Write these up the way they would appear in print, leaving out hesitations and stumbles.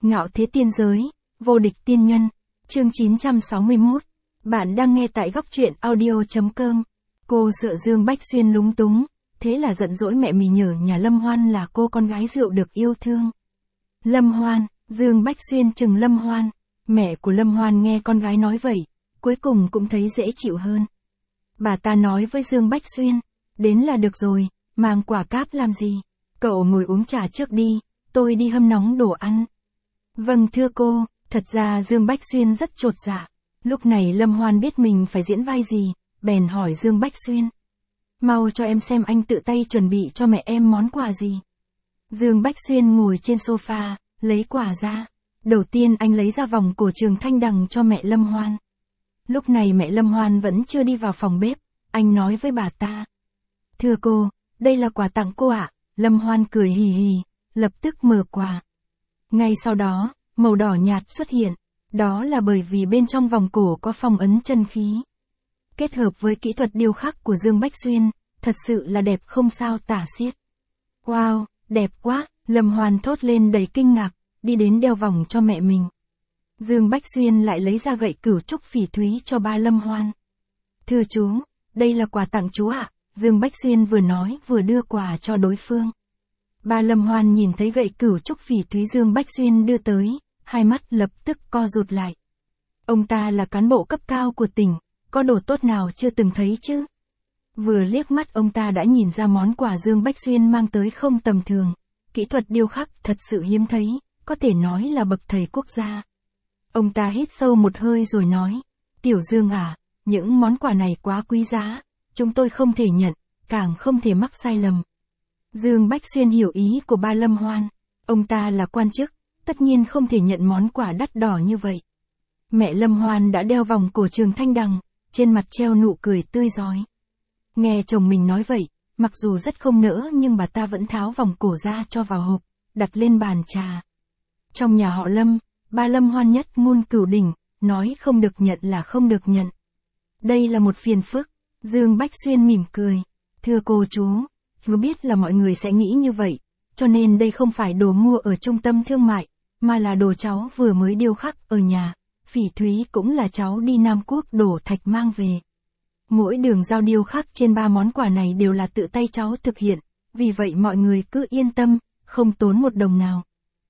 Ngạo thế tiên giới, vô địch tiên nhân, chương 961. Bạn đang nghe tại góc truyện audio.com. Cô sợ Dương Bách Xuyên lúng túng, thế là giận dỗi mẹ mì nhờ nhà Lâm Hoan là cô con gái rượu được yêu thương. Lâm Hoan, Dương Bách Xuyên chừng Lâm Hoan, mẹ của Lâm Hoan nghe con gái nói vậy, cuối cùng cũng thấy dễ chịu hơn. Bà ta nói với Dương Bách Xuyên, đến là được rồi, mang quả cáp làm gì, cậu ngồi uống trà trước đi, tôi đi hâm nóng đồ ăn. Vâng thưa cô, thật ra Dương Bách Xuyên rất chột dạ. Lúc này Lâm Hoan biết mình phải diễn vai gì, bèn hỏi Dương Bách Xuyên. Mau cho em xem anh tự tay chuẩn bị cho mẹ em món quà gì. Dương Bách Xuyên ngồi trên sofa, lấy quà ra. Đầu tiên anh lấy ra vòng cổ Trường Thanh Đằng cho mẹ Lâm Hoan. Lúc này mẹ Lâm Hoan vẫn chưa đi vào phòng bếp, anh nói với bà ta. Thưa cô, đây là quà tặng cô ạ. Lâm Hoan cười hì hì, lập tức mở quà. Ngay sau đó, màu đỏ nhạt xuất hiện, đó là bởi vì bên trong vòng cổ có phong ấn chân khí. Kết hợp với kỹ thuật điêu khắc của Dương Bách Xuyên, thật sự là đẹp không sao tả xiết. Wow, đẹp quá, Lâm Hoan thốt lên đầy kinh ngạc, đi đến đeo vòng cho mẹ mình. Dương Bách Xuyên lại lấy ra gậy cửu trúc phỉ thúy cho ba Lâm Hoan. Thưa chú, đây là quà tặng chú ạ. Dương Bách Xuyên vừa nói vừa đưa quà cho đối phương. Ba Lâm Hoan nhìn thấy gậy cửu trúc phỉ thúy Dương Bách Xuyên đưa tới, hai mắt lập tức co rụt lại. Ông ta là cán bộ cấp cao của tỉnh, có đồ tốt nào chưa từng thấy chứ? Vừa liếc mắt ông ta đã nhìn ra món quà Dương Bách Xuyên mang tới không tầm thường, kỹ thuật điêu khắc thật sự hiếm thấy, có thể nói là bậc thầy quốc gia. Ông ta hít sâu một hơi rồi nói, Tiểu Dương à, những món quà này quá quý giá, chúng tôi không thể nhận, càng không thể mắc sai lầm. Dương Bách Xuyên hiểu ý của ba Lâm Hoan, ông ta là quan chức, tất nhiên không thể nhận món quà đắt đỏ như vậy. Mẹ Lâm Hoan đã đeo vòng cổ Trường Thanh Đằng, trên mặt treo nụ cười tươi rói. Nghe chồng mình nói vậy, mặc dù rất không nỡ nhưng bà ta vẫn tháo vòng cổ ra cho vào hộp, đặt lên bàn trà. Trong nhà họ Lâm, ba Lâm Hoan nhất ngôn cửu đỉnh, nói không được nhận là không được nhận. Đây là một phiền phức. Dương Bách Xuyên mỉm cười. Thưa cô chú biết là mọi người sẽ nghĩ như vậy, cho nên đây không phải đồ mua ở trung tâm thương mại, mà là đồ cháu vừa mới điêu khắc ở nhà. Phỉ thúy cũng là cháu đi Nam Quốc đổ thạch mang về. Mỗi đường dao điêu khắc trên ba món quà này đều là tự tay cháu thực hiện, vì vậy mọi người cứ yên tâm, không tốn một đồng nào.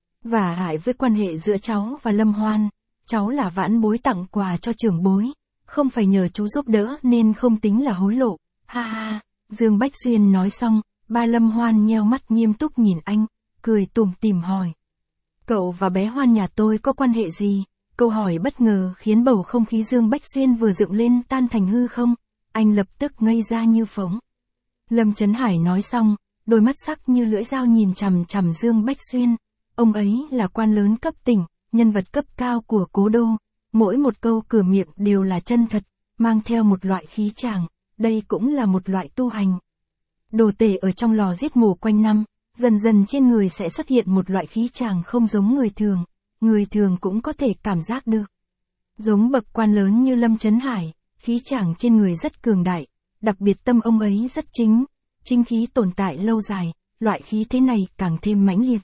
Và hại với quan hệ giữa cháu và Lâm Hoan, cháu là vãn bối tặng quà cho trưởng bối, không phải nhờ chú giúp đỡ nên không tính là hối lộ. Ha ha, Dương Bách Xuyên nói xong, ba Lâm Hoan nheo mắt nghiêm túc nhìn anh, cười tủm tỉm hỏi. Cậu và bé Hoan nhà tôi có quan hệ gì? Câu hỏi bất ngờ khiến bầu không khí Dương Bách Xuyên vừa dựng lên tan thành hư không, anh lập tức ngây ra như phỗng. Lâm Chấn Hải nói xong, đôi mắt sắc như lưỡi dao nhìn chằm chằm Dương Bách Xuyên. Ông ấy là quan lớn cấp tỉnh, nhân vật cấp cao của cố đô, mỗi một câu cửa miệng đều là chân thật, mang theo một loại khí tràng, đây cũng là một loại tu hành. Đồ tể ở trong lò giết mổ quanh năm, dần dần trên người sẽ xuất hiện một loại khí tràng không giống người thường cũng có thể cảm giác được. Giống bậc quan lớn như Lâm Chấn Hải, khí tràng trên người rất cường đại, đặc biệt tâm ông ấy rất chính khí tồn tại lâu dài, loại khí thế này càng thêm mãnh liệt.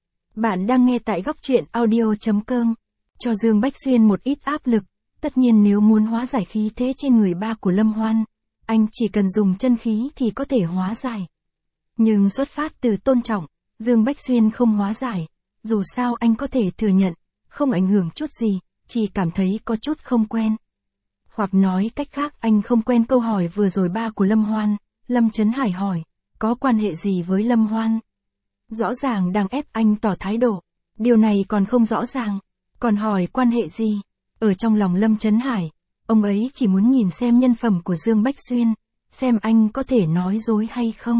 Bạn đang nghe tại góc truyện audio.com. Cho Dương Bách Xuyên một ít áp lực, tất nhiên nếu muốn hóa giải khí thế trên người ba của Lâm Hoan, anh chỉ cần dùng chân khí thì có thể hóa giải. Nhưng xuất phát từ tôn trọng, Dương Bách Xuyên không hóa giải, dù sao anh có thể thừa nhận, không ảnh hưởng chút gì, chỉ cảm thấy có chút không quen. Hoặc nói cách khác anh không quen câu hỏi vừa rồi ba của Lâm Hoan. Lâm Chấn Hải hỏi, có quan hệ gì với Lâm Hoan? Rõ ràng đang ép anh tỏ thái độ, điều này còn không rõ ràng, còn hỏi quan hệ gì? Ở trong lòng Lâm Chấn Hải, ông ấy chỉ muốn nhìn xem nhân phẩm của Dương Bách Xuyên, xem anh có thể nói dối hay không.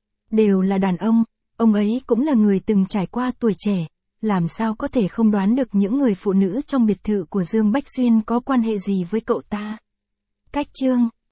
Đều là đàn ông ấy cũng là người từng trải qua tuổi trẻ, làm sao có thể không đoán được những người phụ nữ trong biệt thự của Dương Bách Xuyên có quan hệ gì với cậu ta. Cách chương